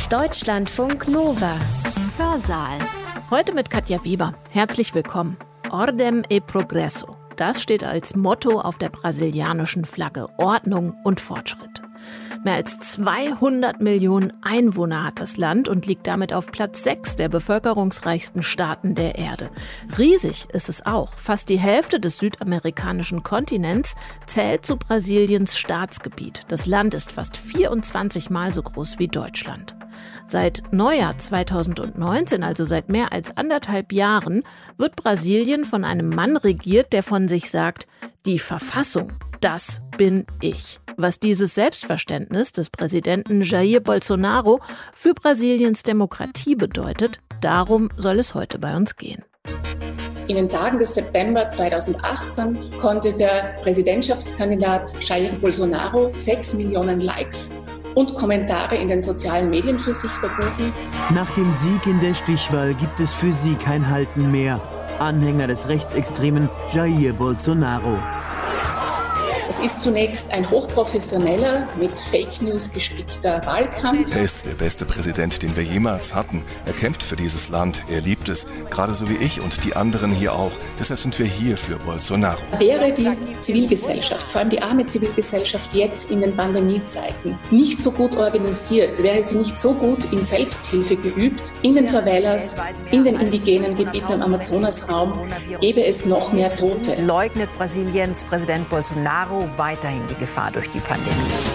Deutschlandfunk Nova. Hörsaal. Heute mit Katja Weber. Herzlich willkommen. Ordem e Progresso. Das steht als Motto auf der brasilianischen Flagge. Ordnung und Fortschritt. Mehr als 200 Millionen Einwohner hat das Land und liegt damit auf Platz 6 der bevölkerungsreichsten Staaten der Erde. Riesig ist es auch. Fast die Hälfte des südamerikanischen Kontinents zählt zu Brasiliens Staatsgebiet. Das Land ist fast 24 Mal so groß wie Deutschland. Seit Neujahr 2019, also seit mehr als 1,5 Jahren, wird Brasilien von einem Mann regiert, der von sich sagt, die Verfassung, das bin ich. Was dieses Selbstverständnis des Präsidenten Jair Bolsonaro für Brasiliens Demokratie bedeutet, darum soll es heute bei uns gehen. In den Tagen des September 2018 konnte der Präsidentschaftskandidat Jair Bolsonaro 6 Millionen Likes und Kommentare in den sozialen Medien für sich verbuchen. Nach dem Sieg in der Stichwahl gibt es für sie kein Halten mehr. Anhänger des rechtsextremen Jair Bolsonaro. Es ist zunächst ein hochprofessioneller, mit Fake News gespickter Wahlkampf. Er ist der beste Präsident, den wir jemals hatten. Er kämpft für dieses Land, er liebt es, gerade so wie ich und die anderen hier auch. Deshalb sind wir hier für Bolsonaro. Wäre die Zivilgesellschaft, vor allem die arme Zivilgesellschaft jetzt in den Pandemiezeiten, nicht so gut organisiert, wäre sie nicht so gut in Selbsthilfe geübt, in den Favelas, in den indigenen Gebieten am Amazonasraum, gäbe es noch mehr Tote. Leugnet Brasiliens Präsident Bolsonaro weiterhin die Gefahr durch die Pandemie.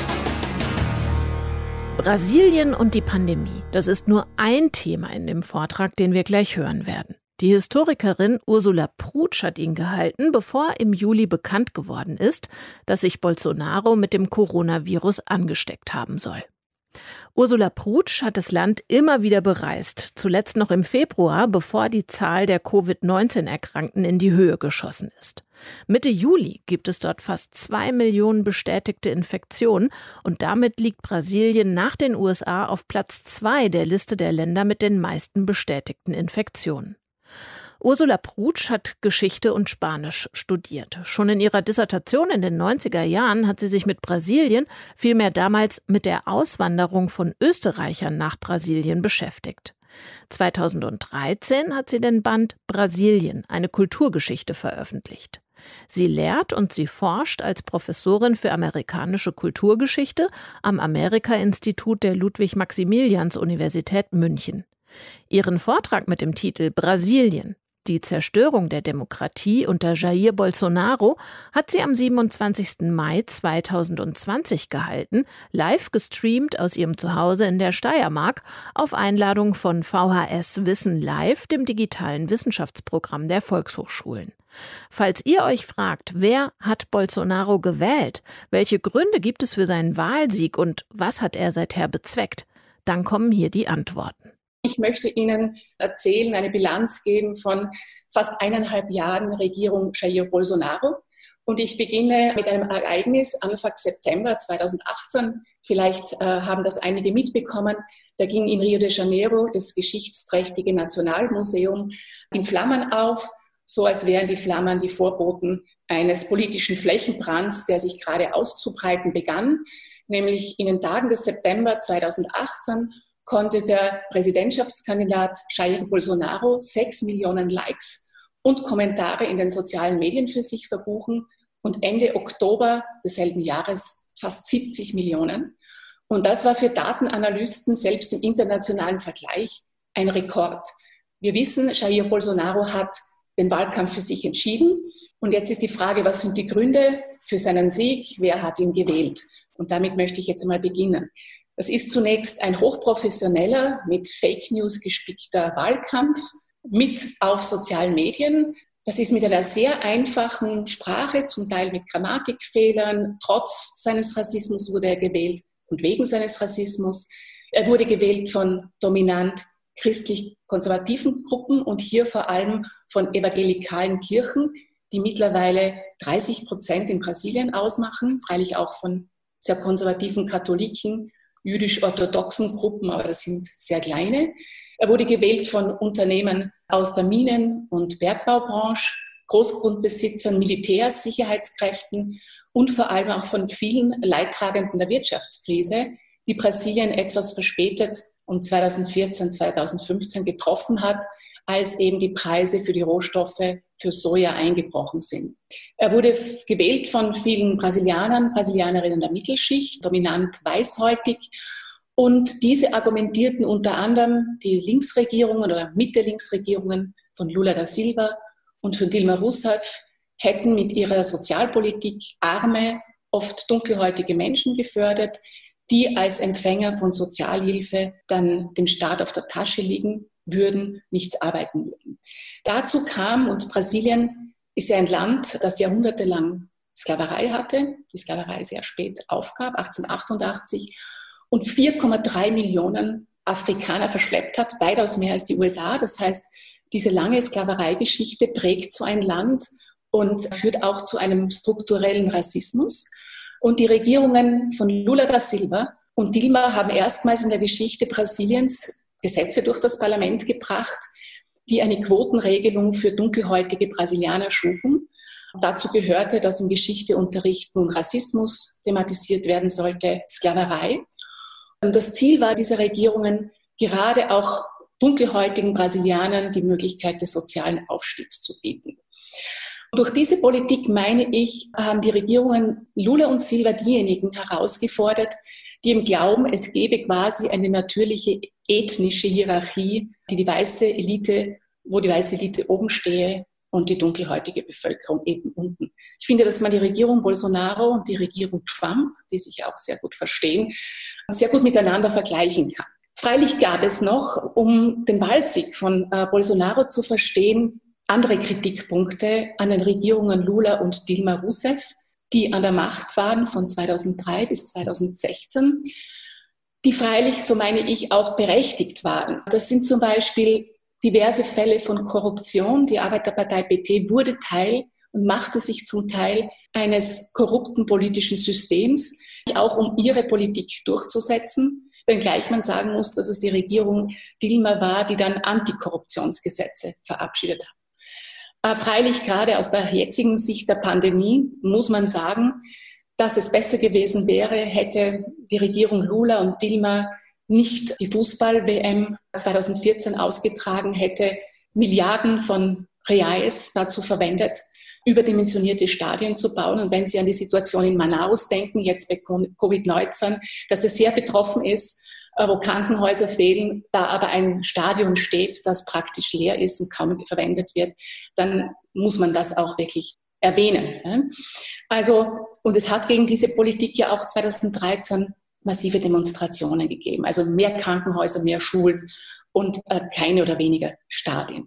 Brasilien und die Pandemie, das ist nur ein Thema in dem Vortrag, den wir gleich hören werden. Die Historikerin Ursula Prutsch hat ihn gehalten, bevor im Juli bekannt geworden ist, dass sich Bolsonaro mit dem Coronavirus angesteckt haben soll. Ursula Prutsch hat das Land immer wieder bereist, zuletzt noch im Februar, bevor die Zahl der Covid-19-Erkrankten in die Höhe geschossen ist. Mitte Juli gibt es dort fast 2 Millionen bestätigte Infektionen und damit liegt Brasilien nach den USA auf Platz 2 der Liste der Länder mit den meisten bestätigten Infektionen. Ursula Prutsch hat Geschichte und Spanisch studiert. Schon in ihrer Dissertation in den 90er Jahren hat sie sich mit Brasilien, vielmehr damals mit der Auswanderung von Österreichern nach Brasilien beschäftigt. 2013 hat sie den Band Brasilien, eine Kulturgeschichte veröffentlicht. Sie lehrt und sie forscht als Professorin für amerikanische Kulturgeschichte am Amerika-Institut der Ludwig-Maximilians-Universität München. Ihren Vortrag mit dem Titel Brasilien, die Zerstörung der Demokratie unter Jair Bolsonaro, hat sie am 27. Mai 2020 gehalten, live gestreamt aus ihrem Zuhause in der Steiermark auf Einladung von VHS Wissen Live, dem digitalen Wissenschaftsprogramm der Volkshochschulen. Falls ihr euch fragt, wer hat Bolsonaro gewählt, welche Gründe gibt es für seinen Wahlsieg und was hat er seither bezweckt, dann kommen hier die Antworten. Ich möchte Ihnen erzählen, eine Bilanz geben von fast 1,5 Jahren Regierung Jair Bolsonaro. Und ich beginne mit einem Ereignis Anfang September 2018. Vielleicht haben das einige mitbekommen. Da ging in Rio de Janeiro das geschichtsträchtige Nationalmuseum in Flammen auf, so als wären die Flammen die Vorboten eines politischen Flächenbrands, der sich gerade auszubreiten begann. Nämlich in den Tagen des September 2018 konnte der Präsidentschaftskandidat Jair Bolsonaro 6 Millionen Likes und Kommentare in den sozialen Medien für sich verbuchen und Ende Oktober desselben Jahres fast 70 Millionen. Und das war für Datenanalysten selbst im internationalen Vergleich ein Rekord. Wir wissen, Jair Bolsonaro hat den Wahlkampf für sich entschieden. Und jetzt ist die Frage, was sind die Gründe für seinen Sieg? Wer hat ihn gewählt? Und damit möchte ich jetzt einmal beginnen. Es ist zunächst ein hochprofessioneller, mit Fake News gespickter Wahlkampf, mit auf sozialen Medien. Das ist mit einer sehr einfachen Sprache, zum Teil mit Grammatikfehlern. Trotz seines Rassismus wurde er gewählt und wegen seines Rassismus. Er wurde gewählt von dominant christlich-konservativen Gruppen und hier vor allem von evangelikalen Kirchen, die mittlerweile 30% in Brasilien ausmachen, freilich auch von sehr konservativen Katholiken, jüdisch-orthodoxen Gruppen, aber das sind sehr kleine. Er wurde gewählt von Unternehmen aus der Minen- und Bergbaubranche, Großgrundbesitzern, Militärs, Sicherheitskräften und vor allem auch von vielen Leidtragenden der Wirtschaftskrise, die Brasilien etwas verspätet und 2014, 2015 getroffen hat, als eben die Preise für die Rohstoffe für Soja eingebrochen sind. Er wurde gewählt von vielen Brasilianerinnen der Mittelschicht, dominant weißhäutig. Und diese argumentierten unter anderem die Linksregierungen oder Mitte-Linksregierungen von Lula da Silva und von Dilma Rousseff hätten mit ihrer Sozialpolitik arme, oft dunkelhäutige Menschen gefördert, die als Empfänger von Sozialhilfe dann dem Staat auf der Tasche liegen würden, nichts arbeiten würden. Dazu kam, und Brasilien ist ja ein Land, das jahrhundertelang Sklaverei hatte, die Sklaverei sehr spät aufgab, 1888, und 4,3 Millionen Afrikaner verschleppt hat, weitaus mehr als die USA. Das heißt, diese lange Sklavereigeschichte prägt so ein Land und führt auch zu einem strukturellen Rassismus. Und die Regierungen von Lula da Silva und Dilma haben erstmals in der Geschichte Brasiliens Gesetze durch das Parlament gebracht, die eine Quotenregelung für dunkelhäutige Brasilianer schufen. Dazu gehörte, dass im Geschichteunterricht nun Rassismus thematisiert werden sollte, Sklaverei. Und das Ziel war dieser Regierungen, gerade auch dunkelhäutigen Brasilianern die Möglichkeit des sozialen Aufstiegs zu bieten. Durch diese Politik, meine ich, haben die Regierungen Lula und Silva diejenigen herausgefordert, die im Glauben, es gebe quasi eine natürliche ethnische Hierarchie, wo die weiße Elite oben stehe und die dunkelhäutige Bevölkerung eben unten. Ich finde, dass man die Regierung Bolsonaro und die Regierung Trump, die sich auch sehr gut verstehen, sehr gut miteinander vergleichen kann. Freilich gab es noch, um den Wahlsieg von Bolsonaro zu verstehen, andere Kritikpunkte an den Regierungen Lula und Dilma Rousseff, die an der Macht waren von 2003 bis 2016, die freilich, so meine ich, auch berechtigt waren. Das sind zum Beispiel diverse Fälle von Korruption. Die Arbeiterpartei PT wurde Teil und machte sich zum Teil eines korrupten politischen Systems, auch um ihre Politik durchzusetzen, wenngleich man sagen muss, dass es die Regierung Dilma war, die dann Antikorruptionsgesetze verabschiedet hat. Freilich gerade aus der jetzigen Sicht der Pandemie muss man sagen, dass es besser gewesen wäre, hätte die Regierung Lula und Dilma nicht die Fußball-WM 2014 ausgetragen, hätte Milliarden von Reais dazu verwendet, überdimensionierte Stadien zu bauen. Und wenn Sie an die Situation in Manaus denken, jetzt bei Covid-19, dass es sehr betroffen ist, wo Krankenhäuser fehlen, da aber ein Stadion steht, das praktisch leer ist und kaum verwendet wird, dann muss man das auch wirklich erwähnen. Also, und es hat gegen diese Politik ja auch 2013 massive Demonstrationen gegeben. Also mehr Krankenhäuser, mehr Schulen und keine oder weniger Stadien.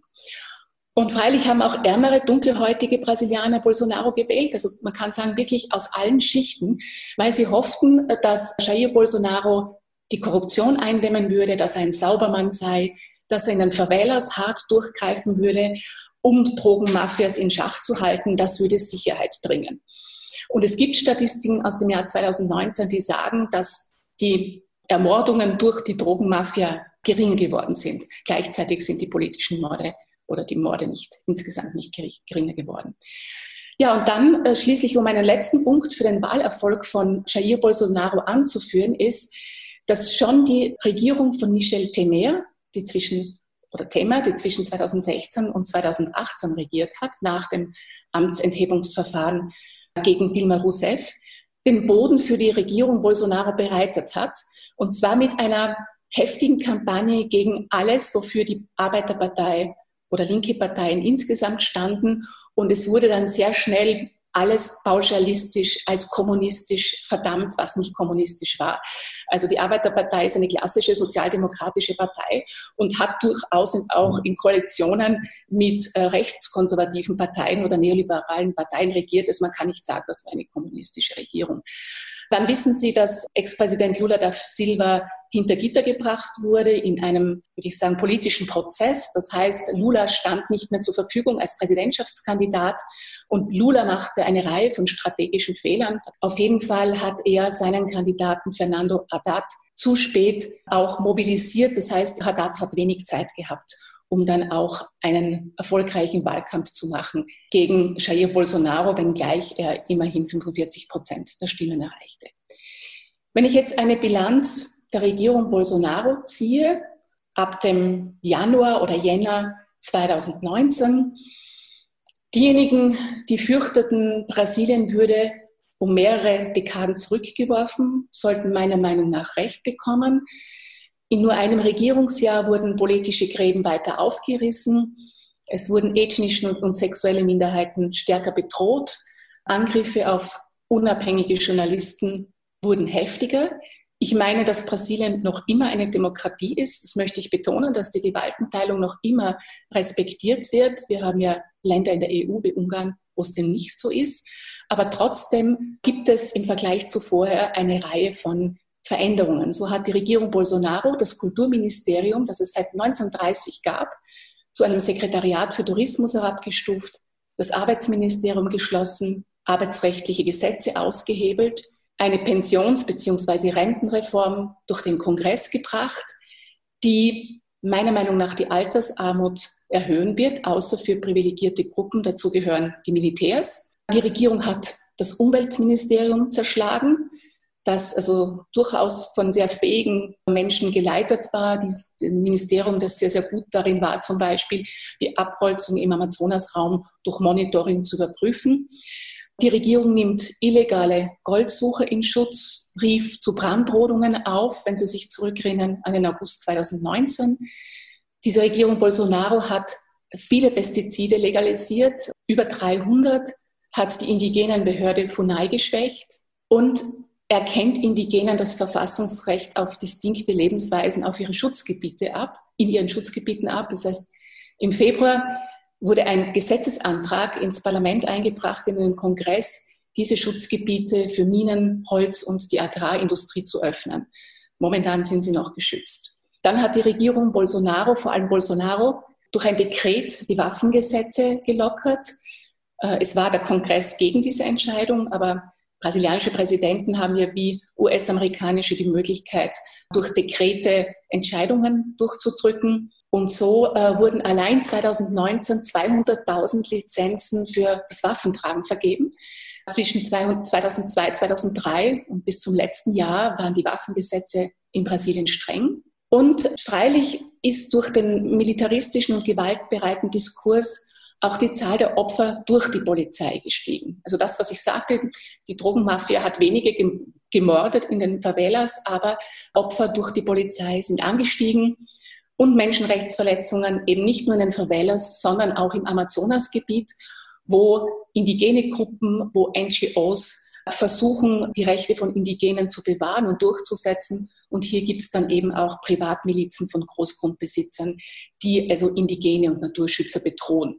Und freilich haben auch ärmere, dunkelhäutige Brasilianer Bolsonaro gewählt. Also man kann sagen, wirklich aus allen Schichten, weil sie hofften, dass Jair Bolsonaro die Korruption eindämmen würde, dass er ein Saubermann sei, dass er in den Favelas hart durchgreifen würde, um Drogenmafias in Schach zu halten. Das würde Sicherheit bringen. Und es gibt Statistiken aus dem Jahr 2019, die sagen, dass die Ermordungen durch die Drogenmafia geringer geworden sind. Gleichzeitig sind die politischen Morde oder die Morde insgesamt nicht geringer geworden. Ja, und dann schließlich, um einen letzten Punkt für den Wahlerfolg von Jair Bolsonaro anzuführen, ist, dass schon die Regierung von Michel Temer, die zwischen 2016 und 2018 regiert hat, nach dem Amtsenthebungsverfahren gegen Dilma Rousseff, den Boden für die Regierung Bolsonaro bereitet hat. Und zwar mit einer heftigen Kampagne gegen alles, wofür die Arbeiterpartei oder linke Parteien insgesamt standen. Und es wurde dann sehr schnell alles pauschalistisch als kommunistisch verdammt, was nicht kommunistisch war. Also die Arbeiterpartei ist eine klassische sozialdemokratische Partei und hat durchaus auch in Koalitionen mit rechtskonservativen Parteien oder neoliberalen Parteien regiert. Also man kann nicht sagen, das war eine kommunistische Regierung. Dann wissen Sie, dass Ex-Präsident Lula da Silva hinter Gitter gebracht wurde in einem, würde ich sagen, politischen Prozess. Das heißt, Lula stand nicht mehr zur Verfügung als Präsidentschaftskandidat und Lula machte eine Reihe von strategischen Fehlern. Auf jeden Fall hat er seinen Kandidaten Fernando Haddad zu spät auch mobilisiert. Das heißt, Haddad hat wenig Zeit gehabt, um dann auch einen erfolgreichen Wahlkampf zu machen gegen Jair Bolsonaro, wenngleich er immerhin 45% der Stimmen erreichte. Wenn ich jetzt eine Bilanz der Regierung Bolsonaro ziehe, ab dem Januar oder Jänner 2019. Diejenigen, die fürchteten, Brasilien würde um mehrere Dekaden zurückgeworfen, sollten meiner Meinung nach Recht bekommen. In nur einem Regierungsjahr wurden politische Gräben weiter aufgerissen. Es wurden ethnische und sexuelle Minderheiten stärker bedroht. Angriffe auf unabhängige Journalisten wurden heftiger. Ich meine, dass Brasilien noch immer eine Demokratie ist. Das möchte ich betonen, dass die Gewaltenteilung noch immer respektiert wird. Wir haben ja Länder in der EU wie Ungarn, wo es denn nicht so ist. Aber trotzdem gibt es im Vergleich zu vorher eine Reihe von Veränderungen. So hat die Regierung Bolsonaro das Kulturministerium, das es seit 1930 gab, zu einem Sekretariat für Tourismus herabgestuft, das Arbeitsministerium geschlossen, arbeitsrechtliche Gesetze ausgehebelt, eine Pensions- bzw. Rentenreform durch den Kongress gebracht, die meiner Meinung nach die Altersarmut erhöhen wird, außer für privilegierte Gruppen. Dazu gehören die Militärs. Die Regierung hat das Umweltministerium zerschlagen, das also durchaus von sehr fähigen Menschen geleitet war. Ein Ministerium, das sehr, sehr gut darin war, zum Beispiel die Abholzung im Amazonasraum durch Monitoring zu überprüfen. Die Regierung nimmt illegale Goldsucher in Schutz, rief zu Brandrodungen auf, wenn Sie sich zurückerinnern an den August 2019. Diese Regierung Bolsonaro hat viele Pestizide legalisiert, über 300, hat die Indigenenbehörde FUNAI geschwächt und erkennt Indigenen das Verfassungsrecht auf distinkte Lebensweisen auf ihre Schutzgebiete ab, in ihren Schutzgebieten ab. Das heißt, im Februar wurde ein Gesetzesantrag ins Parlament eingebracht, in den Kongress, diese Schutzgebiete für Minen, Holz und die Agrarindustrie zu öffnen. Momentan sind sie noch geschützt. Dann hat die Regierung Bolsonaro, vor allem Bolsonaro, durch ein Dekret die Waffengesetze gelockert. Es war der Kongress gegen diese Entscheidung, aber brasilianische Präsidenten haben ja wie US-amerikanische die Möglichkeit, durch Dekrete Entscheidungen durchzudrücken. Und so wurden allein 2019 200.000 Lizenzen für das Waffentragen vergeben. Zwischen 2002, 2003 und bis zum letzten Jahr waren die Waffengesetze in Brasilien streng. Und freilich ist durch den militaristischen und gewaltbereiten Diskurs auch die Zahl der Opfer durch die Polizei gestiegen. Also das, was ich sagte, die Drogenmafia hat wenige gemordet in den Favelas, aber Opfer durch die Polizei sind angestiegen und Menschenrechtsverletzungen eben nicht nur in den Favelas, sondern auch im Amazonasgebiet, wo indigene Gruppen, wo NGOs versuchen, die Rechte von Indigenen zu bewahren und durchzusetzen. Und hier gibt es dann eben auch Privatmilizen von Großgrundbesitzern, die also Indigene und Naturschützer bedrohen.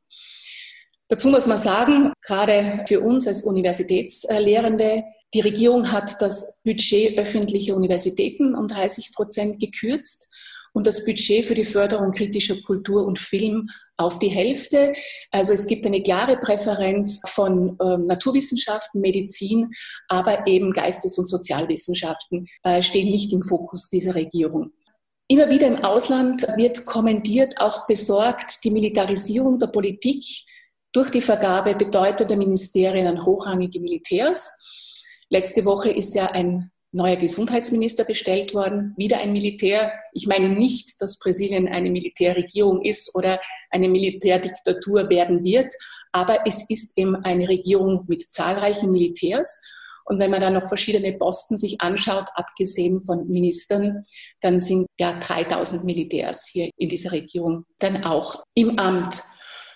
Dazu muss man sagen, gerade für uns als Universitätslehrende, die Regierung hat das Budget öffentlicher Universitäten um 30% gekürzt und das Budget für die Förderung kritischer Kultur und Film auf die Hälfte. Also es gibt eine klare Präferenz von Naturwissenschaften, Medizin, aber eben Geistes- und Sozialwissenschaften stehen nicht im Fokus dieser Regierung. Immer wieder im Ausland wird kommentiert, auch besorgt, die Militarisierung der Politik durch die Vergabe bedeutender Ministerien an hochrangige Militärs. Letzte Woche ist ja ein neuer Gesundheitsminister bestellt worden, wieder ein Militär. Ich meine nicht, dass Brasilien eine Militärregierung ist oder eine Militärdiktatur werden wird, aber es ist eben eine Regierung mit zahlreichen Militärs. Und wenn man dann noch verschiedene Posten sich anschaut, abgesehen von Ministern, dann sind ja 3000 Militärs hier in dieser Regierung dann auch im Amt.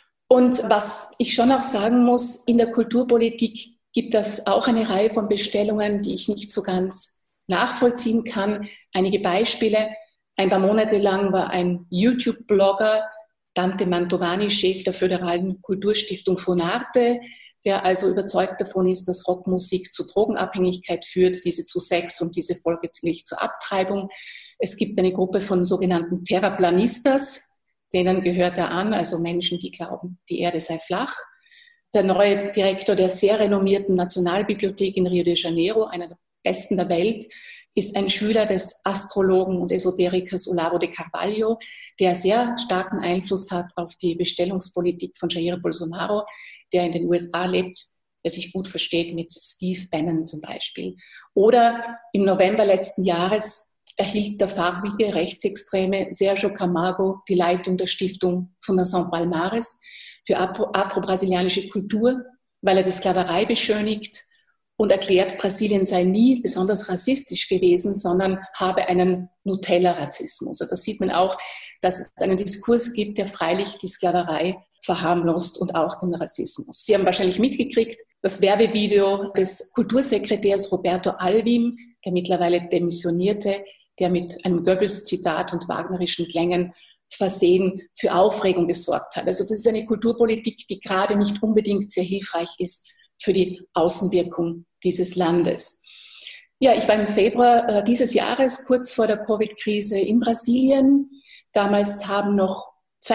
Und was ich schon auch sagen muss, in der Kulturpolitik gibt es auch eine Reihe von Bestellungen, die ich nicht so ganz nachvollziehen kann. Einige Beispiele. Ein paar Monate lang war ein YouTube-Blogger, Dante Mantovani, Chef der Föderalen Kulturstiftung Funarte, der also überzeugt davon ist, dass Rockmusik zu Drogenabhängigkeit führt, diese zu Sex und diese folglich zur Abtreibung. Es gibt eine Gruppe von sogenannten Terraplanistas, denen gehört er an, also Menschen, die glauben, die Erde sei flach. Der neue Direktor der sehr renommierten Nationalbibliothek in Rio de Janeiro, einer der besten der Welt, ist ein Schüler des Astrologen und Esoterikers Olavo de Carvalho, der sehr starken Einfluss hat auf die Bestellungspolitik von Jair Bolsonaro, der in den USA lebt, der sich gut versteht mit Steve Bannon zum Beispiel. Oder im November letzten Jahres erhielt der farbige Rechtsextreme Sergio Camargo die Leitung der Stiftung Fundação Palmares für afro-brasilianische Kultur, weil er die Sklaverei beschönigt und erklärt, Brasilien sei nie besonders rassistisch gewesen, sondern habe einen Nutella-Rassismus. Also das sieht man auch, dass es einen Diskurs gibt, der freilich die Sklaverei verharmlost und auch den Rassismus. Sie haben wahrscheinlich mitgekriegt, das Werbevideo des Kultursekretärs Roberto Alvim, der mittlerweile demissionierte, der mit einem Goebbels-Zitat und wagnerischen Klängen versehen für Aufregung gesorgt hat. Also das ist eine Kulturpolitik, die gerade nicht unbedingt sehr hilfreich ist für die Außenwirkung dieses Landes. Ja, ich war im Februar dieses Jahres, kurz vor der Covid-Krise in Brasilien. Damals haben noch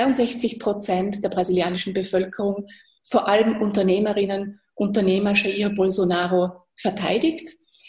62% der brasilianischen Bevölkerung, vor allem Unternehmerinnen, Unternehmer Jair Bolsonaro verteidigt.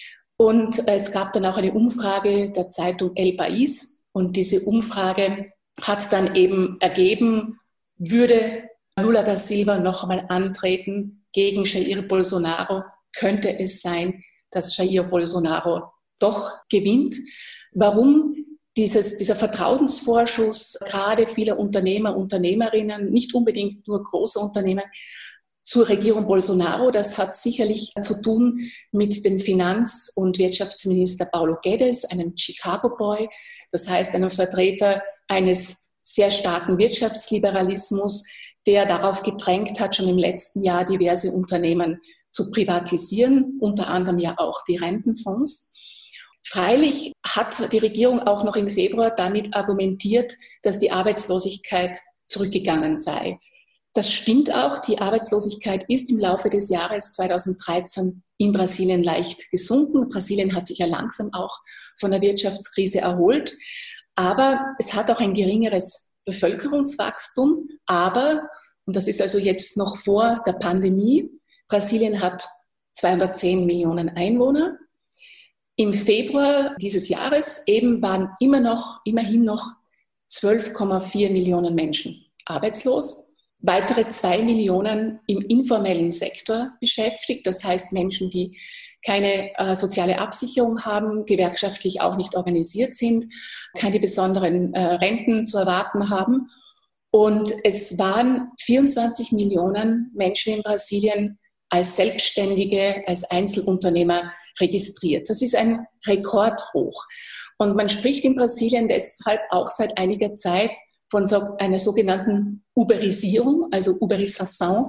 Und es gab dann auch eine Umfrage der Zeitung El País. Und diese Umfrage hat dann eben ergeben, würde Lula da Silva noch einmal antreten gegen Jair Bolsonaro, könnte es sein, dass Jair Bolsonaro doch gewinnt. Warum? Dieser Vertrauensvorschuss gerade vieler Unternehmer, Unternehmerinnen, nicht unbedingt nur große Unternehmen, zur Regierung Bolsonaro, das hat sicherlich zu tun mit dem Finanz- und Wirtschaftsminister Paulo Guedes, einem Chicago-Boy, das heißt einem Vertreter eines sehr starken Wirtschaftsliberalismus, der darauf gedrängt hat, schon im letzten Jahr diverse Unternehmen zu privatisieren, unter anderem ja auch die Rentenfonds. Freilich hat die Regierung auch noch im Februar damit argumentiert, dass die Arbeitslosigkeit zurückgegangen sei. Das stimmt auch. Die Arbeitslosigkeit ist im Laufe des Jahres 2013 in Brasilien leicht gesunken. Brasilien hat sich ja langsam auch von der Wirtschaftskrise erholt. Aber es hat auch ein geringeres Bevölkerungswachstum. Aber, und das ist also jetzt noch vor der Pandemie, Brasilien hat 210 Millionen Einwohner. Im Februar dieses Jahres eben waren immerhin noch 12,4 Millionen Menschen arbeitslos. Weitere 2 Millionen im informellen Sektor beschäftigt, das heißt Menschen, die keine soziale Absicherung haben, gewerkschaftlich auch nicht organisiert sind, keine besonderen Renten zu erwarten haben. Und es waren 24 Millionen Menschen in Brasilien als Selbstständige, als Einzelunternehmer registriert. Das ist ein Rekordhoch. Und man spricht in Brasilien deshalb auch seit einiger Zeit von einer sogenannten Uberisierung, also Uberização,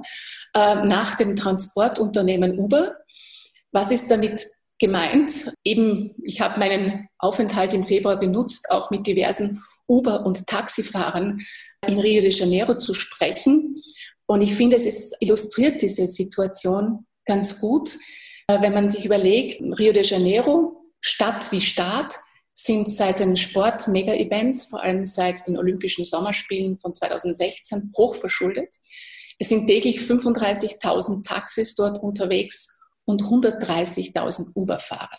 nach dem Transportunternehmen Uber. Was ist damit gemeint? Eben, ich habe meinen Aufenthalt im Februar genutzt, auch mit diversen Uber- und Taxifahrern in Rio de Janeiro zu sprechen. Und ich finde, es illustriert diese Situation ganz gut. Wenn man sich überlegt, Rio de Janeiro, Stadt wie Staat, sind seit den Sport-Mega-Events, vor allem seit den Olympischen Sommerspielen von 2016, hochverschuldet. Es sind täglich 35.000 Taxis dort unterwegs und 130.000 Uber-Fahrer.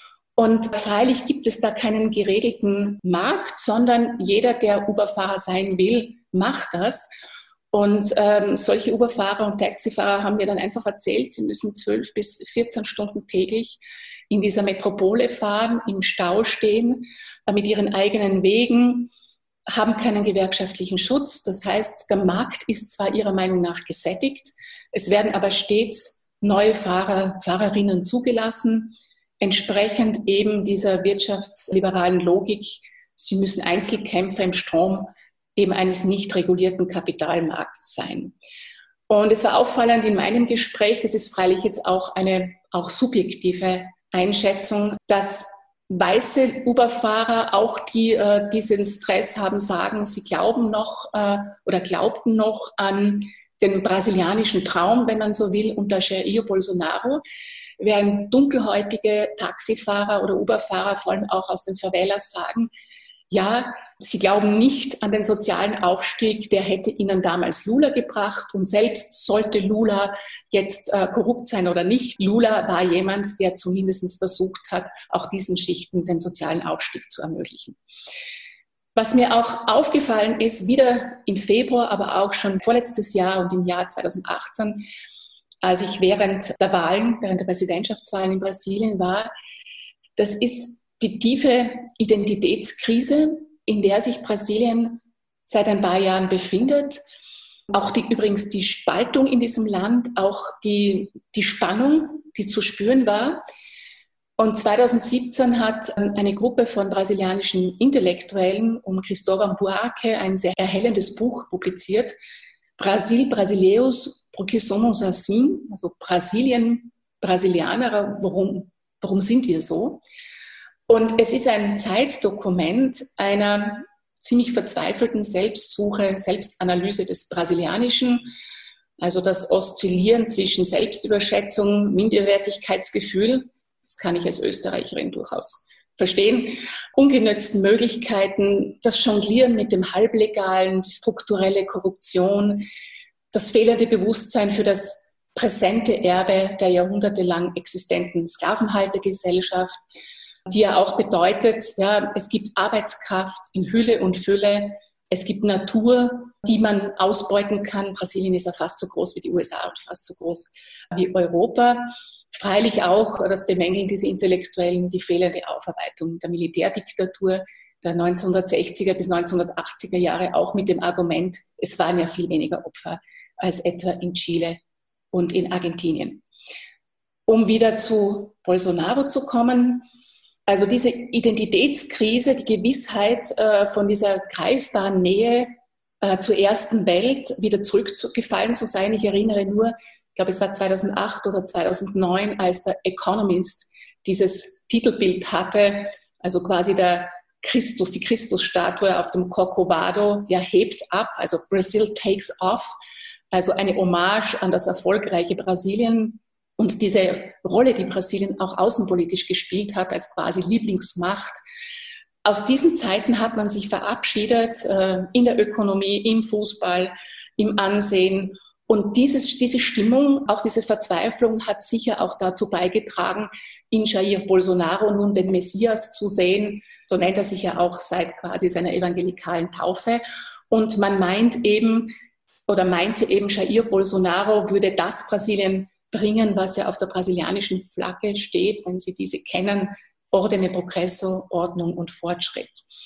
Und freilich gibt es da keinen geregelten Markt, sondern jeder, der Uber-Fahrer sein will, macht das. Und solche Uber-Fahrer und Taxifahrer haben mir dann einfach erzählt, sie müssen 12 bis 14 Stunden täglich in dieser Metropole fahren, im Stau stehen, mit ihren eigenen Wegen, haben keinen gewerkschaftlichen Schutz. Das heißt, der Markt ist zwar ihrer Meinung nach gesättigt, es werden aber stets neue Fahrer, Fahrerinnen zugelassen, entsprechend eben dieser wirtschaftsliberalen Logik, sie müssen Einzelkämpfer im Strom eben eines nicht regulierten Kapitalmarkts sein. Und es war auffallend in meinem Gespräch, das ist freilich jetzt auch eine subjektive Einschätzung, dass weiße Uber-Fahrer, auch die diesen Stress haben, sagen, sie glauben noch oder glaubten noch an den brasilianischen Traum, wenn man so will, unter Jair Bolsonaro, während dunkelhäutige Taxifahrer oder Uber-Fahrer, vor allem auch aus den Favelas, sagen, ja, sie glauben nicht an den sozialen Aufstieg, der hätte ihnen damals Lula gebracht. Und selbst sollte Lula jetzt korrupt sein oder nicht, Lula war jemand, der zumindest versucht hat, auch diesen Schichten den sozialen Aufstieg zu ermöglichen. Was mir auch aufgefallen ist, wieder im Februar, aber auch schon vorletztes Jahr und im Jahr 2018, als ich während der Präsidentschaftswahlen in Brasilien war, das ist die tiefe Identitätskrise, in der sich Brasilien seit ein paar Jahren befindet. Auch übrigens die Spaltung in diesem Land, auch die Spannung, die zu spüren war. Und 2017 hat eine Gruppe von brasilianischen Intellektuellen um Cristóvão Buarque ein sehr erhellendes Buch publiziert. Brasil, Brasileiros, por que somos assim? Also Brasilien, Brasilianer, warum sind wir so? Und es ist ein Zeitdokument einer ziemlich verzweifelten Selbstsuche, Selbstanalyse des Brasilianischen, also das Oszillieren zwischen Selbstüberschätzung, Minderwertigkeitsgefühl, das kann ich als Österreicherin durchaus verstehen, ungenützten Möglichkeiten, das Jonglieren mit dem Halblegalen, die strukturelle Korruption, das fehlende Bewusstsein für das präsente Erbe der jahrhundertelang existenten Sklavenhaltergesellschaft, die ja auch bedeutet, ja, es gibt Arbeitskraft in Hülle und Fülle, es gibt Natur, die man ausbeuten kann. Brasilien ist ja fast so groß wie die USA und fast so groß wie Europa. Freilich auch, das bemängeln diese Intellektuellen, die fehlende Aufarbeitung der Militärdiktatur der 1960er bis 1980er Jahre, auch mit dem Argument, es waren ja viel weniger Opfer als etwa in Chile und in Argentinien. Um wieder zu Bolsonaro zu kommen, also diese Identitätskrise, die Gewissheit von dieser greifbaren Nähe zur ersten Welt wieder zurückgefallen zu sein. Ich erinnere nur, ich glaube, es war 2008 oder 2009, als der Economist dieses Titelbild hatte, also quasi die Christusstatue auf dem Corcovado, ja, hebt ab, also Brazil takes off, also eine Hommage an das erfolgreiche Brasilien. Und diese Rolle, die Brasilien auch außenpolitisch gespielt hat, als quasi Lieblingsmacht, aus diesen Zeiten hat man sich verabschiedet, in der Ökonomie, im Fußball, im Ansehen. Und diese Stimmung, auch diese Verzweiflung hat sicher auch dazu beigetragen, in Jair Bolsonaro nun den Messias zu sehen. So nennt er sich ja auch seit quasi seiner evangelikalen Taufe. Und man meinte eben, Jair Bolsonaro würde das Brasilien bringen, was ja auf der brasilianischen Flagge steht, wenn Sie diese kennen, Ordem e Progresso, Ordnung und Fortschritt.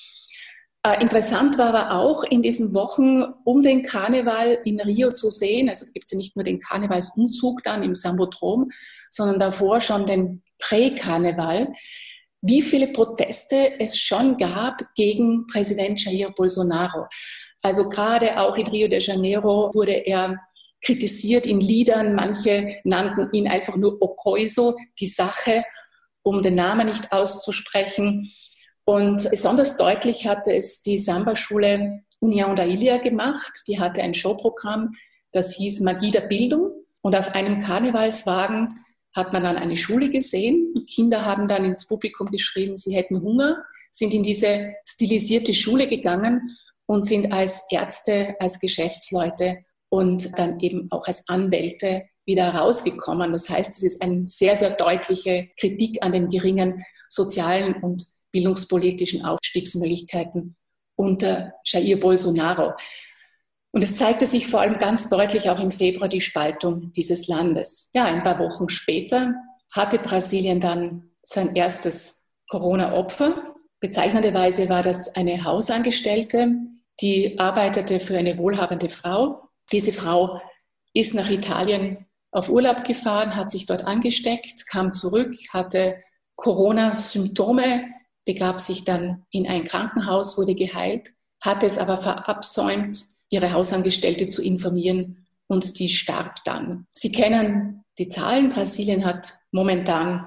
Interessant war aber auch in diesen Wochen um den Karneval in Rio zu sehen, also gibt es ja nicht nur den Karnevalsumzug dann im Sambodrom, sondern davor schon den Prä-Karneval, wie viele Proteste es schon gab gegen Präsident Jair Bolsonaro. Also gerade auch in Rio de Janeiro wurde er kritisiert in Liedern, manche nannten ihn einfach nur Ocoiso, die Sache, um den Namen nicht auszusprechen. Und besonders deutlich hatte es die Samba-Schule União da Ilha gemacht. Die hatte ein Showprogramm, das hieß Magie der Bildung. Und auf einem Karnevalswagen hat man dann eine Schule gesehen. Die Kinder haben dann ins Publikum geschrieben, sie hätten Hunger, sind in diese stilisierte Schule gegangen und sind als Ärzte, als Geschäftsleute und dann eben auch als Anwälte wieder rausgekommen. Das heißt, es ist eine sehr, sehr deutliche Kritik an den geringen sozialen und bildungspolitischen Aufstiegsmöglichkeiten unter Jair Bolsonaro. Und es zeigte sich vor allem ganz deutlich auch im Februar die Spaltung dieses Landes. Ja, ein paar Wochen später hatte Brasilien dann sein erstes Corona-Opfer. Bezeichnenderweise war das eine Hausangestellte, die arbeitete für eine wohlhabende Frau. Diese Frau ist nach Italien auf Urlaub gefahren, hat sich dort angesteckt, kam zurück, hatte Corona-Symptome, begab sich dann in ein Krankenhaus, wurde geheilt, hatte es aber verabsäumt, ihre Hausangestellte zu informieren und die starb dann. Sie kennen die Zahlen. Brasilien hat momentan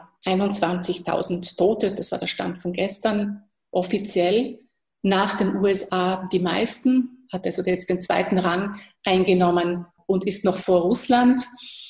21.000 Tote, das war der Stand von gestern, offiziell. Nach den USA die meisten, hat also jetzt den zweiten Rang eingenommen und ist noch vor Russland.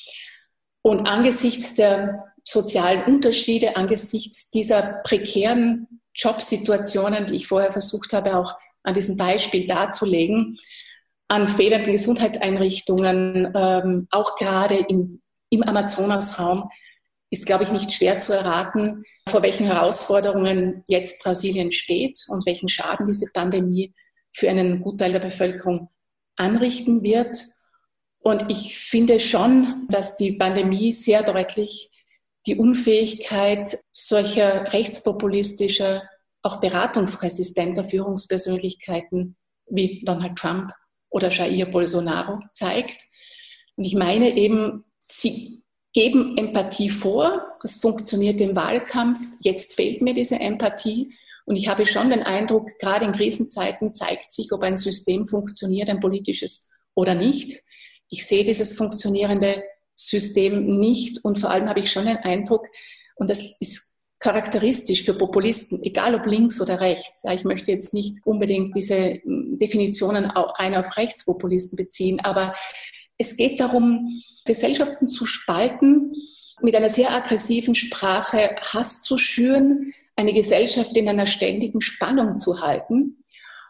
Und angesichts der sozialen Unterschiede, angesichts dieser prekären Jobsituationen, die ich vorher versucht habe, auch an diesem Beispiel darzulegen, an fehlenden Gesundheitseinrichtungen, auch gerade im Amazonasraum, ist, glaube ich, nicht schwer zu erraten, vor welchen Herausforderungen jetzt Brasilien steht und welchen Schaden diese Pandemie für einen Gutteil der Bevölkerung anrichten wird. Und ich finde schon, dass die Pandemie sehr deutlich die Unfähigkeit solcher rechtspopulistischer, auch beratungsresistenter Führungspersönlichkeiten wie Donald Trump oder Jair Bolsonaro zeigt. Und ich meine eben, sie geben Empathie vor, das funktioniert im Wahlkampf, jetzt fehlt mir diese Empathie. Und ich habe schon den Eindruck, gerade in Krisenzeiten zeigt sich, ob ein System funktioniert, ein politisches oder nicht. Ich sehe dieses funktionierende System nicht und vor allem habe ich schon den Eindruck, und das ist charakteristisch für Populisten, egal ob links oder rechts. Ja, ich möchte jetzt nicht unbedingt diese Definitionen auch rein auf Rechtspopulisten beziehen, aber es geht darum, Gesellschaften zu spalten, mit einer sehr aggressiven Sprache Hass zu schüren, eine Gesellschaft in einer ständigen Spannung zu halten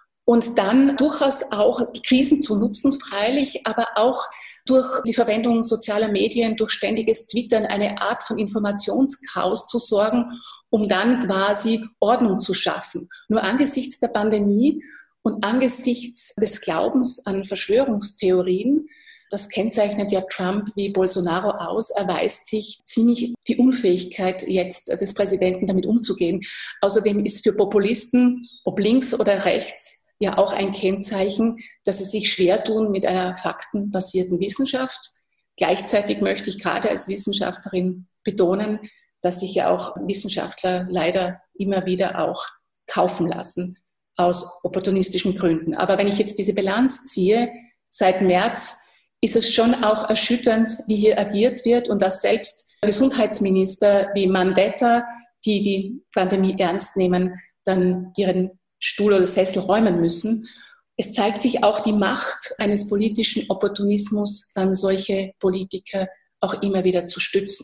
und dann durchaus auch Krisen zu nutzen, freilich, aber auch durch die Verwendung sozialer Medien, durch ständiges Twittern eine Art von Informationschaos zu sorgen, um dann quasi Ordnung zu schaffen. Nur angesichts der Pandemie und angesichts des Glaubens an Verschwörungstheorien, das kennzeichnet ja Trump wie Bolsonaro aus, erweist sich ziemlich die Unfähigkeit jetzt des Präsidenten damit umzugehen. Außerdem ist für Populisten, ob links oder rechts, ja auch ein Kennzeichen, dass sie sich schwer tun mit einer faktenbasierten Wissenschaft. Gleichzeitig möchte ich gerade als Wissenschaftlerin betonen, dass sich ja auch Wissenschaftler leider immer wieder auch kaufen lassen aus opportunistischen Gründen. Aber wenn ich jetzt diese Bilanz ziehe, seit März ist es schon auch erschütternd, wie hier agiert wird und dass selbst Gesundheitsminister wie Mandetta, die die Pandemie ernst nehmen, dann ihren Stuhl oder Sessel räumen müssen. Es zeigt sich auch die Macht eines politischen Opportunismus, dann solche Politiker auch immer wieder zu stützen.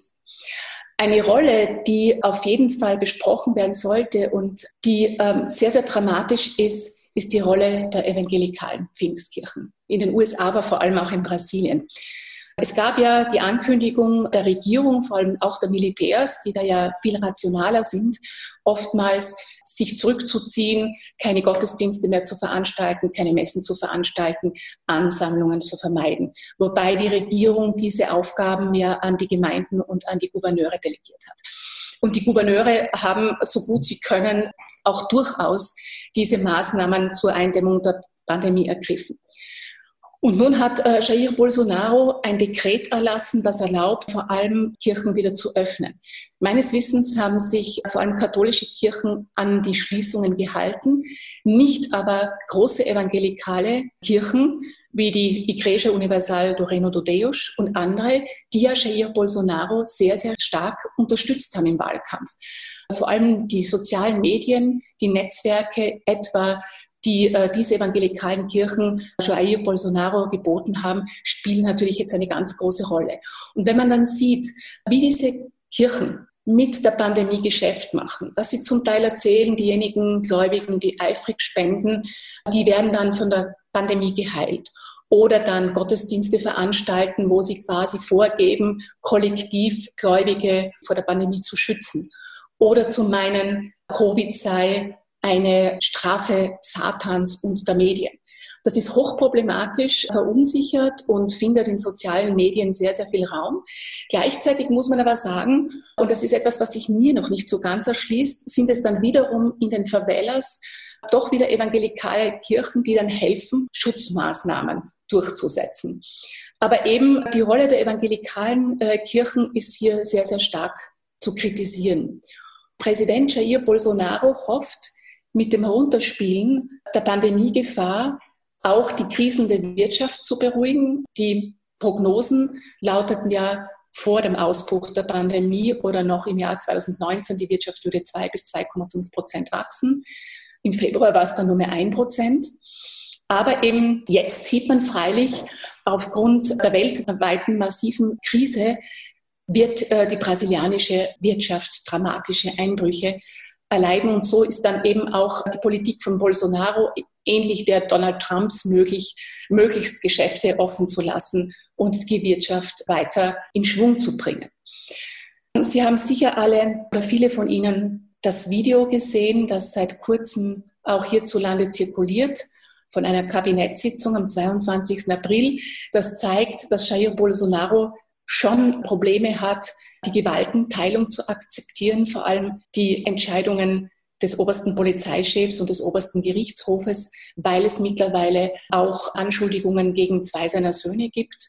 Eine Rolle, die auf jeden Fall besprochen werden sollte und die sehr, sehr dramatisch ist, ist die Rolle der evangelikalen Pfingstkirchen. In den USA, aber vor allem auch in Brasilien. Es gab ja die Ankündigung der Regierung, vor allem auch der Militärs, die da ja viel rationaler sind, oftmals sich zurückzuziehen, keine Gottesdienste mehr zu veranstalten, keine Messen zu veranstalten, Ansammlungen zu vermeiden. Wobei die Regierung diese Aufgaben ja an die Gemeinden und an die Gouverneure delegiert hat. Und die Gouverneure haben, so gut sie können, auch durchaus diese Maßnahmen zur Eindämmung der Pandemie ergriffen. Und nun hat Jair Bolsonaro ein Dekret erlassen, das erlaubt, vor allem Kirchen wieder zu öffnen. Meines Wissens haben sich vor allem katholische Kirchen an die Schließungen gehalten, nicht aber große evangelikale Kirchen wie die Igreja Universal do Reino de Deus und andere, die ja Jair Bolsonaro sehr, sehr stark unterstützt haben im Wahlkampf. Vor allem die sozialen Medien, die Netzwerke etwa, die diese evangelikalen Kirchen Jair Bolsonaro geboten haben, spielen natürlich jetzt eine ganz große Rolle. Und wenn man dann sieht, wie diese Kirchen mit der Pandemie Geschäft machen, dass sie zum Teil erzählen, diejenigen Gläubigen, die eifrig spenden, die werden dann von der Pandemie geheilt. Oder dann Gottesdienste veranstalten, wo sie quasi vorgeben, kollektiv Gläubige vor der Pandemie zu schützen. Oder zu meinen, Covid sei eine Strafe Satans und der Medien. Das ist hochproblematisch, verunsichert und findet in sozialen Medien sehr, sehr viel Raum. Gleichzeitig muss man aber sagen, und das ist etwas, was sich mir noch nicht so ganz erschließt, sind es dann wiederum in den Favelas doch wieder evangelikale Kirchen, die dann helfen, Schutzmaßnahmen durchzusetzen. Aber eben die Rolle der evangelikalen Kirchen ist hier sehr, sehr stark zu kritisieren. Präsident Jair Bolsonaro hofft, mit dem Herunterspielen der Pandemiegefahr auch die kriselnde Wirtschaft zu beruhigen. Die Prognosen lauteten ja vor dem Ausbruch der Pandemie oder noch im Jahr 2019, die Wirtschaft würde 2 bis 2,5% wachsen. Im Februar war es dann nur mehr 1%. Aber eben jetzt sieht man freilich, aufgrund der weltweiten massiven Krise wird die brasilianische Wirtschaft dramatische Einbrüche erleiden. Und so ist dann eben auch die Politik von Bolsonaro, ähnlich der Donald Trumps, möglichst Geschäfte offen zu lassen und die Wirtschaft weiter in Schwung zu bringen. Sie haben sicher alle oder viele von Ihnen das Video gesehen, das seit kurzem auch hierzulande zirkuliert, von einer Kabinettssitzung am 22. April. Das zeigt, dass Jair Bolsonaro schon Probleme hat, die Gewaltenteilung zu akzeptieren, vor allem die Entscheidungen des obersten Polizeichefs und des obersten Gerichtshofes, weil es mittlerweile auch Anschuldigungen gegen 2 seiner Söhne gibt,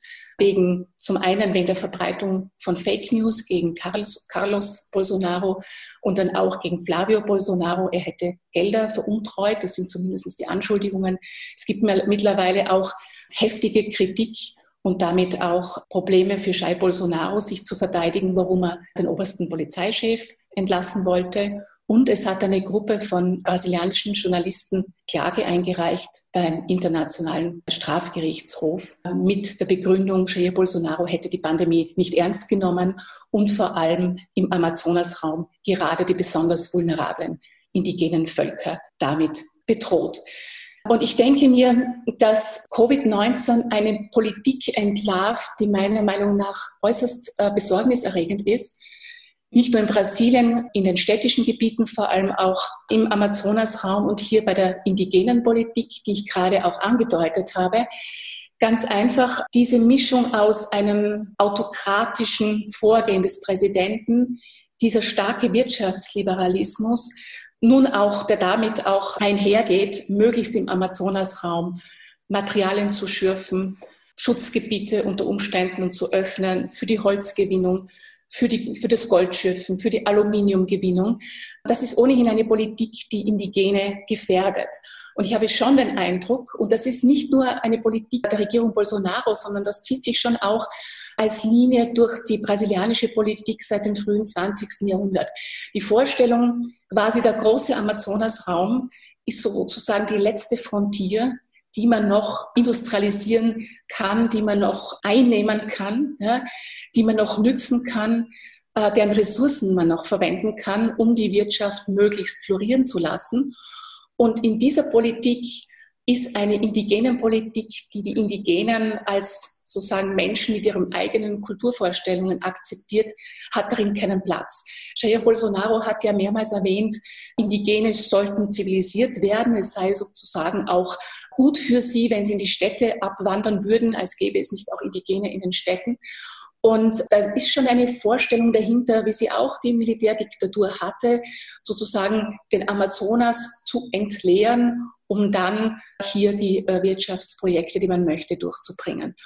zum einen wegen der Verbreitung von Fake News gegen Carlos Bolsonaro und dann auch gegen Flavio Bolsonaro. Er hätte Gelder veruntreut, das sind zumindest die Anschuldigungen. Es gibt mittlerweile auch heftige Kritik und damit auch Probleme für Jair Bolsonaro, sich zu verteidigen, warum er den obersten Polizeichef entlassen wollte. Und es hat eine Gruppe von brasilianischen Journalisten Klage eingereicht beim Internationalen Strafgerichtshof mit der Begründung, Jair Bolsonaro hätte die Pandemie nicht ernst genommen und vor allem im Amazonasraum gerade die besonders vulnerablen indigenen Völker damit bedroht. Und ich denke mir, dass Covid-19 eine Politik entlarvt, die meiner Meinung nach äußerst besorgniserregend ist. Nicht nur in Brasilien, in den städtischen Gebieten, vor allem auch im Amazonasraum und hier bei der indigenen Politik, die ich gerade auch angedeutet habe. Ganz einfach diese Mischung aus einem autokratischen Vorgehen des Präsidenten, dieser starke Wirtschaftsliberalismus, nun auch, der damit auch einhergeht, möglichst im Amazonasraum Materialien zu schürfen, Schutzgebiete unter Umständen zu öffnen für die Holzgewinnung, für das Goldschürfen, für die Aluminiumgewinnung. Das ist ohnehin eine Politik, die Indigene gefährdet. Und ich habe schon den Eindruck, und das ist nicht nur eine Politik der Regierung Bolsonaro, sondern das zieht sich schon auch als Linie durch die brasilianische Politik seit dem frühen 20. Jahrhundert. Die Vorstellung, quasi der große Amazonasraum ist sozusagen die letzte Frontier, die man noch industrialisieren kann, die man noch einnehmen kann, ja, die man noch nützen kann, deren Ressourcen man noch verwenden kann, um die Wirtschaft möglichst florieren zu lassen. Und in dieser Politik ist eine Indigenenpolitik, die die Indigenen als sozusagen Menschen mit ihren eigenen Kulturvorstellungen akzeptiert, hat darin keinen Platz. Jair Bolsonaro hat ja mehrmals erwähnt, Indigene sollten zivilisiert werden. Es sei sozusagen auch gut für sie, wenn sie in die Städte abwandern würden, als gäbe es nicht auch Indigene in den Städten. Und da ist schon eine Vorstellung dahinter, wie sie auch die Militärdiktatur hatte, sozusagen den Amazonas zu entleeren, um dann hier die Wirtschaftsprojekte, die man möchte, durchzubringen.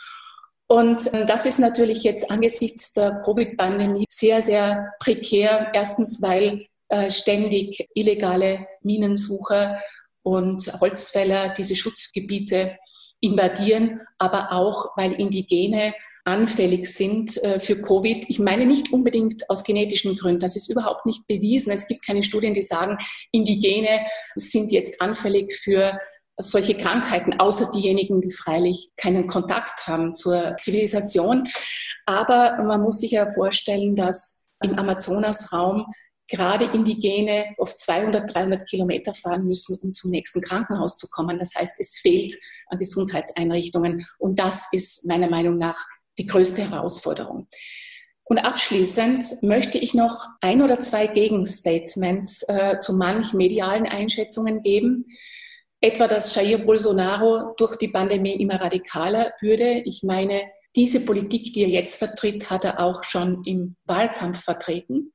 Und das ist natürlich jetzt angesichts der Covid-Pandemie sehr, sehr prekär. Erstens, weil ständig illegale Minensucher und Holzfäller diese Schutzgebiete invadieren, aber auch, weil Indigene anfällig sind für Covid. Ich meine nicht unbedingt aus genetischen Gründen. Das ist überhaupt nicht bewiesen. Es gibt keine Studien, die sagen, Indigene sind jetzt anfällig für solche Krankheiten, außer diejenigen, die freilich keinen Kontakt haben zur Zivilisation. Aber man muss sich ja vorstellen, dass im Amazonasraum gerade Indigene oft 200, 300 Kilometer fahren müssen, um zum nächsten Krankenhaus zu kommen. Das heißt, es fehlt an Gesundheitseinrichtungen. Und das ist meiner Meinung nach die größte Herausforderung. Und abschließend möchte ich noch 1 oder 2 Gegenstatements zu manch medialen Einschätzungen geben. Etwa, dass Jair Bolsonaro durch die Pandemie immer radikaler würde. Ich meine, diese Politik, die er jetzt vertritt, hat er auch schon im Wahlkampf vertreten.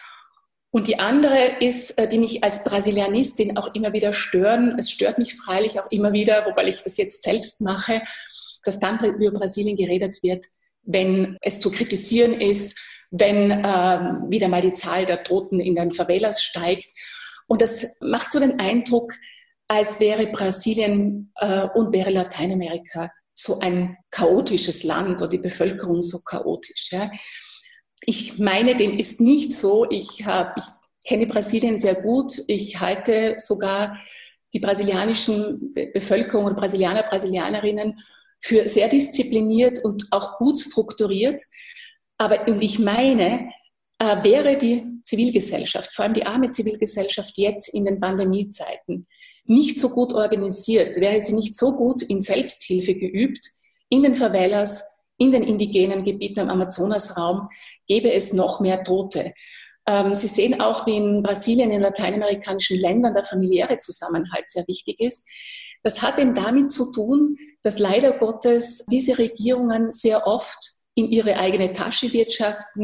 Und die andere ist, die mich als Brasilianistin auch immer wieder stören. Es stört mich freilich auch immer wieder, wobei ich das jetzt selbst mache, dass dann über Brasilien geredet wird, wenn es zu kritisieren ist, wenn wieder mal die Zahl der Toten in den Favelas steigt. Und das macht so den Eindruck, als wäre Brasilien und wäre Lateinamerika so ein chaotisches Land oder die Bevölkerung so chaotisch. Ja. Ich meine, dem ist nicht so. Ich kenne Brasilien sehr gut. Ich halte sogar die brasilianischen Bevölkerung und Brasilianer, Brasilianerinnen für sehr diszipliniert und auch gut strukturiert. Und ich meine, wäre die Zivilgesellschaft, vor allem die arme Zivilgesellschaft jetzt in den Pandemiezeiten, nicht so gut organisiert, wäre sie nicht so gut in Selbsthilfe geübt, in den Favelas, in den indigenen Gebieten am Amazonasraum, gäbe es noch mehr Tote. Sie sehen auch, wie in Brasilien, in lateinamerikanischen Ländern der familiäre Zusammenhalt sehr wichtig ist. Das hat eben damit zu tun, dass leider Gottes diese Regierungen sehr oft in ihre eigene Tasche wirtschaften,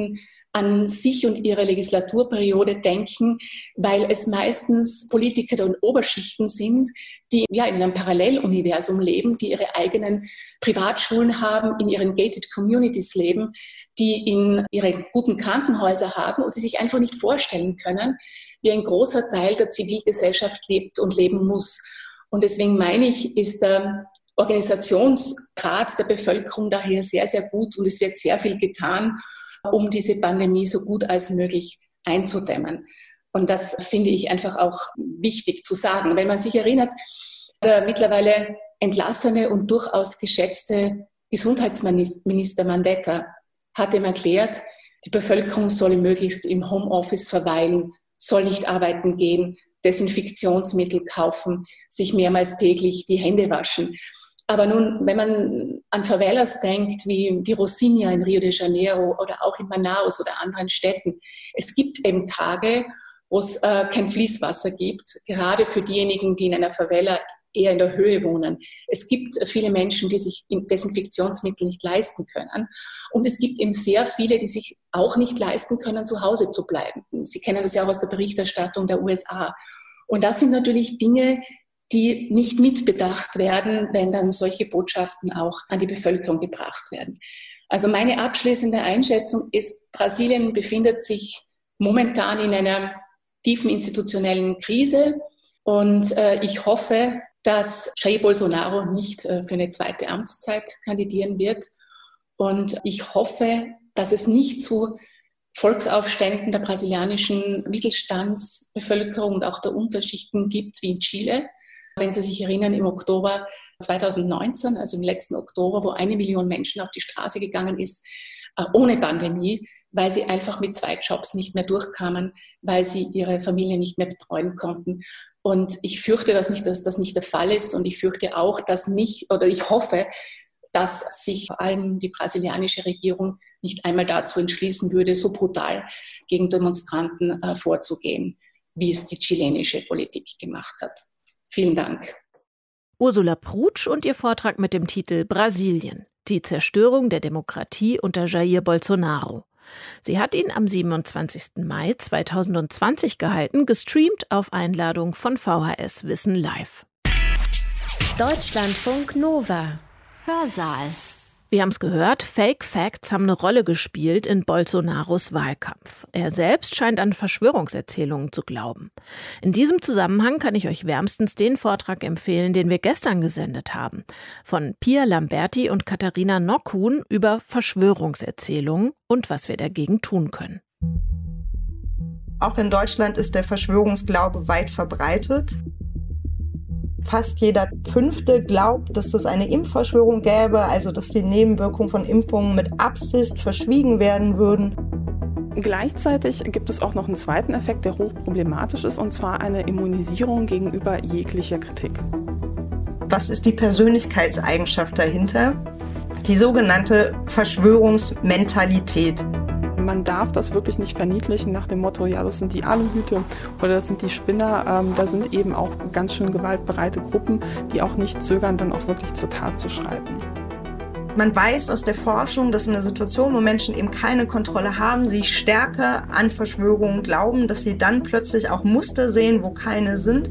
an sich und ihre Legislaturperiode denken, weil es meistens Politiker und Oberschichten sind, die in einem Paralleluniversum leben, die ihre eigenen Privatschulen haben, in ihren gated communities leben, die in ihre guten Krankenhäuser haben und die sich einfach nicht vorstellen können, wie ein großer Teil der Zivilgesellschaft lebt und leben muss. Und deswegen meine ich, ist der Organisationsgrad der Bevölkerung daher sehr, sehr gut und es wird sehr viel getan, um diese Pandemie so gut als möglich einzudämmen. Und das finde ich einfach auch wichtig zu sagen. Wenn man sich erinnert, der mittlerweile entlassene und durchaus geschätzte Gesundheitsminister Mandetta hat ihm erklärt, die Bevölkerung solle möglichst im Homeoffice verweilen, soll nicht arbeiten gehen, Desinfektionsmittel kaufen, sich mehrmals täglich die Hände waschen. Aber nun, wenn man an Favelas denkt, wie die Rocinha in Rio de Janeiro oder auch in Manaus oder anderen Städten, es gibt eben Tage, wo es kein Fließwasser gibt, gerade für diejenigen, die in einer Favela eher in der Höhe wohnen. Es gibt viele Menschen, die sich Desinfektionsmittel nicht leisten können. Und es gibt eben sehr viele, die sich auch nicht leisten können, zu Hause zu bleiben. Sie kennen das ja auch aus der Berichterstattung der USA. Und das sind natürlich Dinge, die nicht mitbedacht werden, wenn dann solche Botschaften auch an die Bevölkerung gebracht werden. Also meine abschließende Einschätzung ist, Brasilien befindet sich momentan in einer tiefen institutionellen Krise und ich hoffe, dass Jair Bolsonaro nicht für eine zweite Amtszeit kandidieren wird und ich hoffe, dass es nicht zu Volksaufständen der brasilianischen Mittelstandsbevölkerung und auch der Unterschichten gibt wie in Chile. Wenn Sie sich erinnern, im Oktober 2019, also im letzten Oktober, wo 1 Million Menschen auf die Straße gegangen ist, ohne Pandemie, weil sie einfach mit 2 Jobs nicht mehr durchkamen, weil sie ihre Familie nicht mehr betreuen konnten. Und ich fürchte, dass das nicht der Fall ist. Und ich fürchte auch, ich hoffe, dass sich vor allem die brasilianische Regierung nicht einmal dazu entschließen würde, so brutal gegen Demonstranten vorzugehen, wie es die chilenische Politik gemacht hat. Vielen Dank. Ursula Prutsch und ihr Vortrag mit dem Titel Brasilien, die Zerstörung der Demokratie unter Jair Bolsonaro. Sie hat ihn am 27. Mai 2020 gehalten, gestreamt auf Einladung von VHS Wissen Live. Deutschlandfunk Nova. Hörsaal. Wir haben es gehört, Fake Facts haben eine Rolle gespielt in Bolsonaros Wahlkampf. Er selbst scheint an Verschwörungserzählungen zu glauben. In diesem Zusammenhang kann ich euch wärmstens den Vortrag empfehlen, den wir gestern gesendet haben. Von Pia Lamberti und Katharina Nockhuhn über Verschwörungserzählungen und was wir dagegen tun können. Auch in Deutschland ist der Verschwörungsglaube weit verbreitet. Fast jeder 5. glaubt, dass es eine Impfverschwörung gäbe, also dass die Nebenwirkungen von Impfungen mit Absicht verschwiegen werden würden. Gleichzeitig gibt es auch noch einen zweiten Effekt, der hochproblematisch ist, und zwar eine Immunisierung gegenüber jeglicher Kritik. Was ist die Persönlichkeitseigenschaft dahinter? Die sogenannte Verschwörungsmentalität. Man darf das wirklich nicht verniedlichen nach dem Motto, ja, das sind die Aluhüte oder das sind die Spinner. Da sind eben auch ganz schön gewaltbereite Gruppen, die auch nicht zögern, dann auch wirklich zur Tat zu schreiten. Man weiß aus der Forschung, dass in der Situation, wo Menschen eben keine Kontrolle haben, sie stärker an Verschwörungen glauben, dass sie dann plötzlich auch Muster sehen, wo keine sind.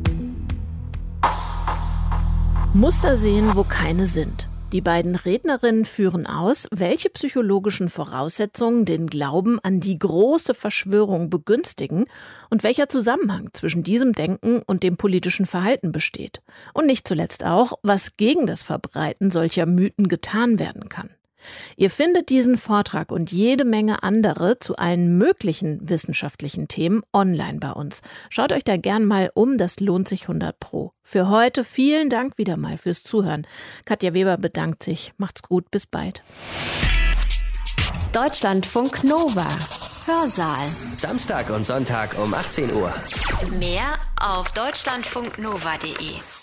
Muster sehen, wo keine sind. Die beiden Rednerinnen führen aus, welche psychologischen Voraussetzungen den Glauben an die große Verschwörung begünstigen und welcher Zusammenhang zwischen diesem Denken und dem politischen Verhalten besteht. Und nicht zuletzt auch, was gegen das Verbreiten solcher Mythen getan werden kann. Ihr findet diesen Vortrag und jede Menge andere zu allen möglichen wissenschaftlichen Themen online bei uns. Schaut euch da gern mal um, das lohnt sich 100%. Für heute vielen Dank wieder mal fürs Zuhören. Katja Weber bedankt sich. Macht's gut, bis bald. Deutschlandfunk Nova. Hörsaal. Samstag und Sonntag um 18 Uhr. Mehr auf deutschlandfunknova.de.